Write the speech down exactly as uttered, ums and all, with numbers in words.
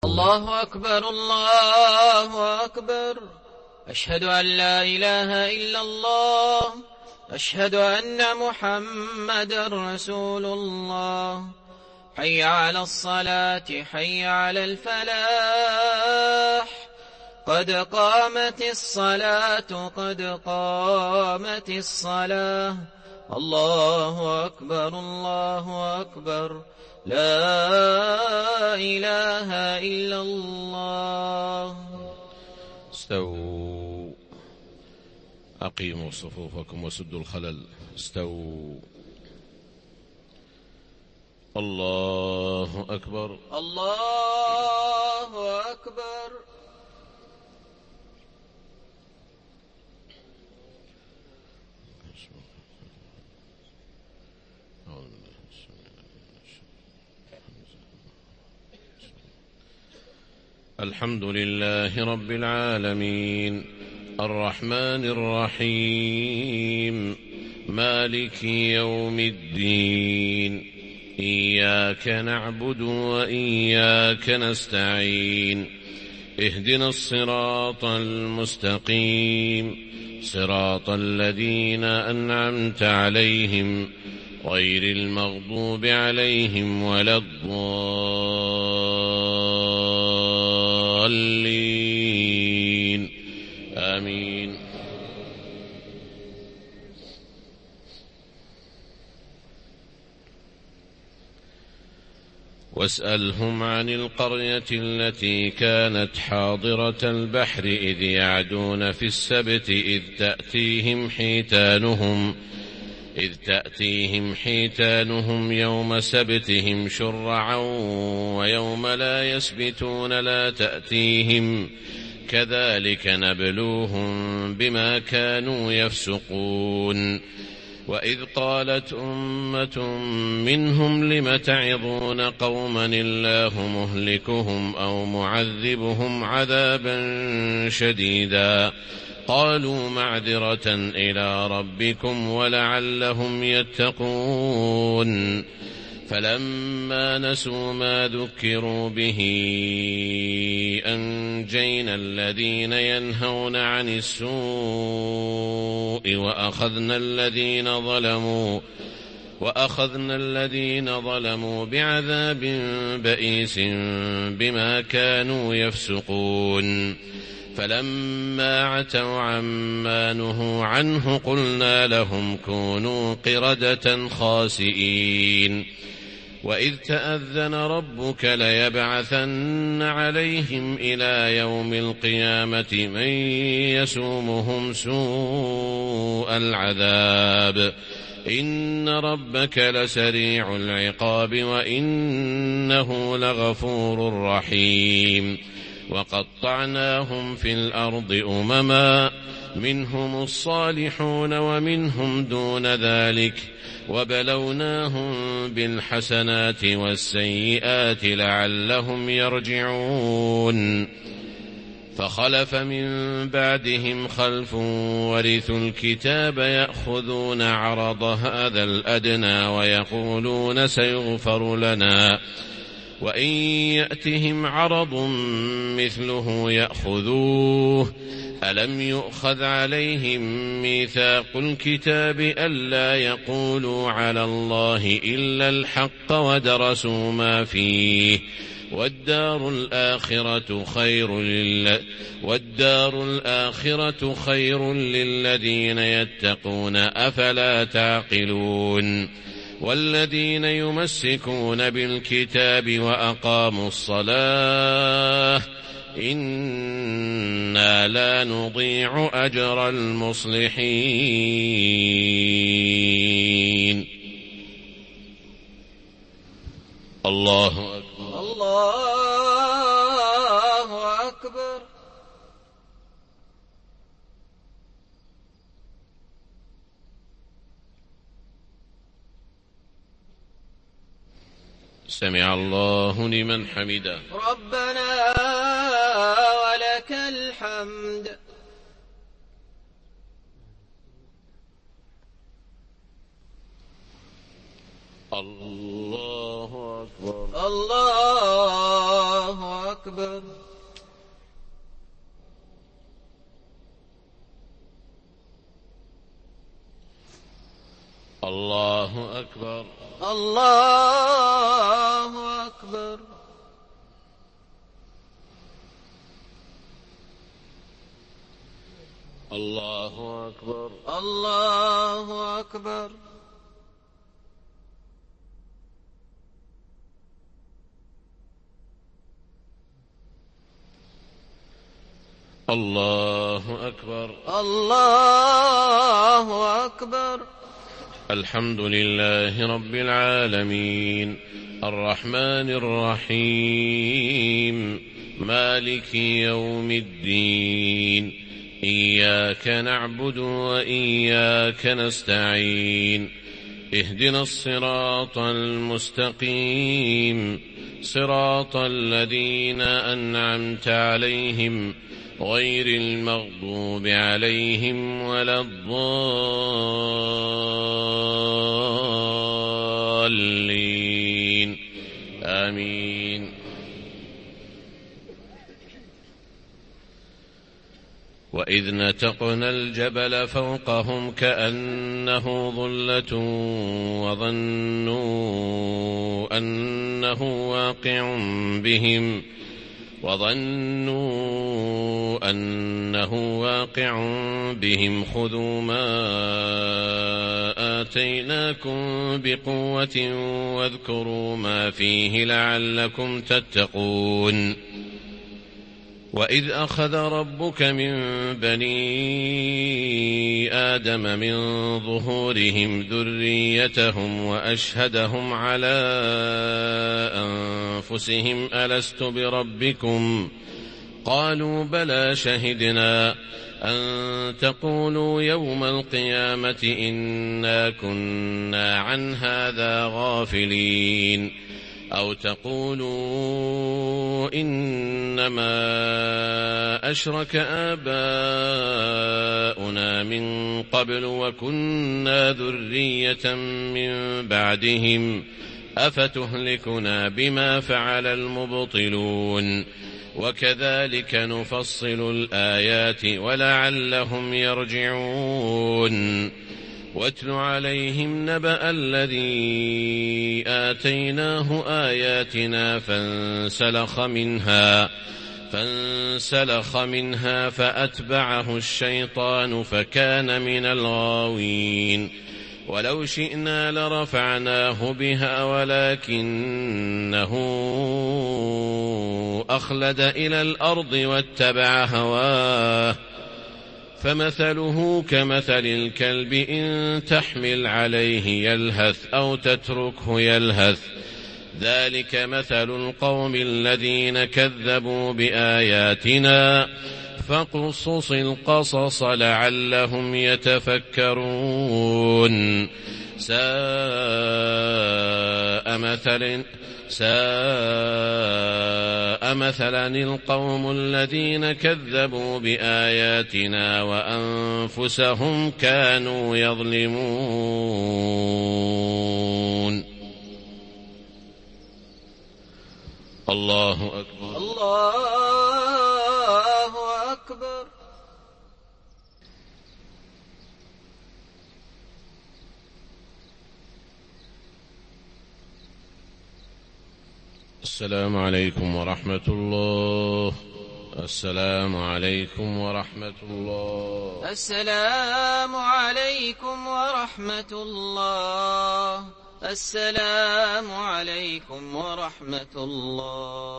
الله أكبر الله أكبر. أشهد أن لا إله إلا الله. أشهد أن محمدا رسول الله. حي على الصلاة حي على الفلاح. قد قامت الصلاة قد قامت الصلاة. الله أكبر الله أكبر. لا إله إلا الله. استووا، أقيموا صفوفكم وسدوا الخلل. استووا. الله أكبر الله أكبر. الحمد لله رب العالمين الرحمن الرحيم مالك يوم الدين. إياك نعبد وإياك نستعين. اهدنا الصراط المستقيم صراط الذين أنعمت عليهم غير المغضوب عليهم ولا الضالين. آمين. واسألهم عن القرية التي كانت حاضرة البحر إذ يعدون في السبت إذ تأتيهم حيتانهم إذ تأتيهم حيتانهم يوم سبتهم شرعا ويوم لا يسبتون لا تأتيهم كذلك نبلوهم بما كانوا يفسقون. وإذ قالت أمة منهم لم تعظون قوما الله مهلكهم أو معذبهم عذابا شديدا قالوا معذرة إلى ربكم ولعلهم يتقون. فلما نسوا ما ذكروا به أنجينا الذين ينهون عن السوء وأخذنا الذين ظلموا وأخذنا الذين ظلموا بعذاب بئيس بما كانوا يفسقون. فلما عتوا عما نهوا عنه قلنا لهم كونوا قردة خاسئين. وإذ تأذن ربك ليبعثن عليهم إلى يوم القيامة من يسومهم سوء العذاب إن ربك لسريع العقاب وإنه لغفور رحيم. وقطعناهم في الأرض أمما منهم الصالحون ومنهم دون ذلك وبلوناهم بالحسنات والسيئات لعلهم يرجعون. فخلف من بعدهم خلف ورثوا الكتاب يأخذون عرض هذا الأدنى ويقولون سيغفر لنا وإن يأتهم عرض مثله يأخذوه. ألم يؤخذ عليهم ميثاق الكتاب ألا يقولوا على الله إلا الحق ودرسوا ما فيه والدار الآخرة خير لل... والدار الآخرة خير للذين يتقون أفلا تعقلون. والذين يمسكون بالكتاب وأقاموا الصلاة إنا لا نضيع أجر المصلحين. الله أكبر الله أكبر. سمع الله لمن حمده. ربنا ولك الحمد. الله أكبر الله أكبر. أكبر. الله أكبر. الله أكبر. الله أكبر. الله أكبر. الله أكبر. الله أكبر. الحمد لله رب العالمين الرحمن الرحيم مالك يوم الدين إياك نعبد وإياك نستعين اهدنا الصراط المستقيم صراط الذين أنعمت عليهم غير المغضوب عليهم ولا الضالين آمين. وإذ نتقنا الجبل فوقهم كأنه ظلة وظنوا أنه واقع بهم وظنوا أنه واقع بهم خذوا ما آتيناكم بقوة واذكروا ما فيه لعلكم تتقون. وإذ أخذ ربك من بني آدم من ظهورهم ذريتهم وأشهدهم على أنفسهم ألست بربكم قالوا بلى شهدنا أن تقولوا يوم القيامة إنا كنا عن هذا غافلين أو تقولوا إنما أشرك آباؤنا من قبل وكنا ذرية من بعدهم أفتهلكنا بما فعل المبطلون وكذلك نفصل الآيات ولعلهم يرجعون. واتل عليهم نبأ الذي آتيناه آياتنا فانسلخ منها فانسلخ منها فأتبعه الشيطان فكان من الغاوين. ولو شئنا لرفعناه بها ولكنه أخلد إلى الأرض واتبع هواه فمثله كمثل الكلب إن تحمل عليه يلهث أو تتركه يلهث ذلك مثل القوم الذين كذبوا بآياتنا فاقصص القصص لعلهم يتفكرون. ساء مثل ساء مثلا القوم الذين كذبوا بآياتنا وأنفسهم كانوا يظلمون. الله أكبر. الله أكبر. السلام عليكم ورحمة الله. السلام عليكم ورحمة الله. السلام عليكم ورحمة الله. السلام عليكم ورحمة الله.